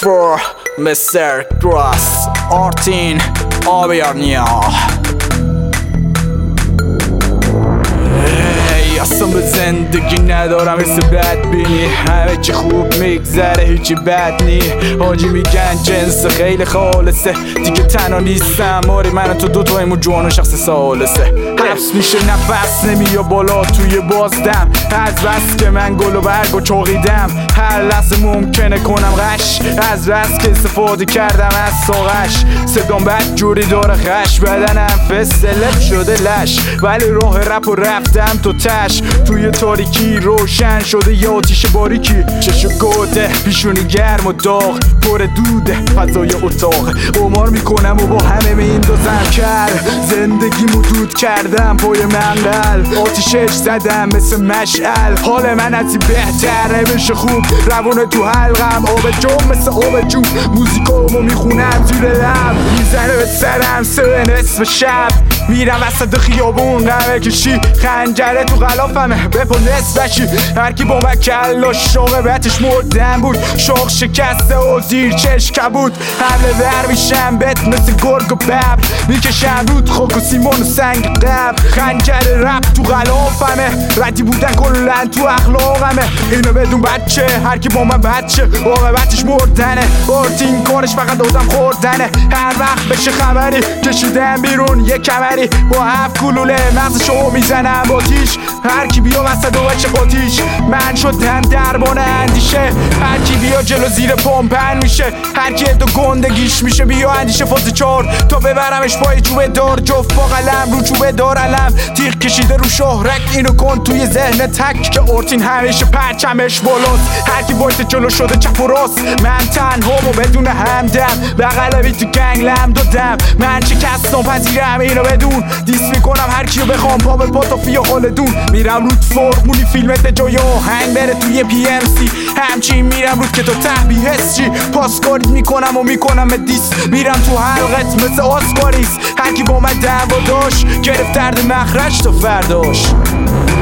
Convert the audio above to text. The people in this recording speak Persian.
for Mr. Cross آرتین آبیارنیا. اصلا به زندگی ندارم حس بدبینی، همه چی خوب میگذره هیچی بد نی. حاجی میگن جنس خیلی خالصه، دیگه تنها نیستم آری من تو دوتایمون جوان و شخص سالسه. حبس میشه نفس نمیا بالا توی بازدم، از بس که من گل و برگ و چاقیدم. هر لحظه ممکنه کنم غش، از بس که استفاده کردم از ساغش. صدام بد جوری داره خش، بدنم فسلب شده لش، ولی راه رپ و رفتم تو تش. توی تاریکی روشن شده یه آتیش باریکی، چشو گوده پیشونی گرم و داغ، پر دوده فضای اتاق. قمار میکنم و با همه میندازم کرد، زندگی مدود کردم پای منقل، آتیشش زدم مثل مشعل. حال من از این بهتر نمیشه خوب، روونه تو حلقم آب جون مثل آب جون. موزیکامو میخونم زیر لب، میزنه به سرم سه نصف شب. میرم وسط خیابون قمه کشی، خنجره تو غلافمه بپا نصفشی. هرکی با من کلاش شاقبتش مردن بود، شاق شکسته و زیر چش کبود. حمله ور میشم بهت مثل گرگ و ببر، میکشم رود خاک و سیمون و سنگ قبر. خنجر رپ تو غلافمه، ردی بودن کلن تو اخلاقمه. اینو بدون بچه هرکی با من بچه عاقبتش مردنه. آرتین کارش فقط آدم خوردنه، هر وقت بشه خبری کشیدم بیرون یه کمری. با 7 گلوله مغزشو میزنم با تیش، هرکی بیا وسط و بچه قاتیش. من شدم دربان اندیشه، هرکی بیا جلو زیر پمپن میشه. هرکی دو گندگیش میشه بیا اندیشه فاز 4 تا ببرمش پای چوبه دار. جفت با قلم رو چوبه دار علم، تیغ کشیده رو شهرک. اینو کن توی ذهن تک که آرتین همیشه پرچمش بالاست. هرکی وایت جلو شده چپ و راست، من تنها و بدون همدم بغلبی تو گنگ لم دادم. من شکستم پذیرم اینو بدون، دیس میکنم هرکیو بخوام پا به پا تا فیا خالدون. میرم رود فرمونی فیلمت جای آهنگ بره توی PMC، همچین میرم رود که تو ته بیهست چی. پاسکاریت میکنم و میکنم دیس، میرم تو حلقت مثل آسکاریس. هرکی با من دعوا داشت گرفت درد مخرج تا فرداش.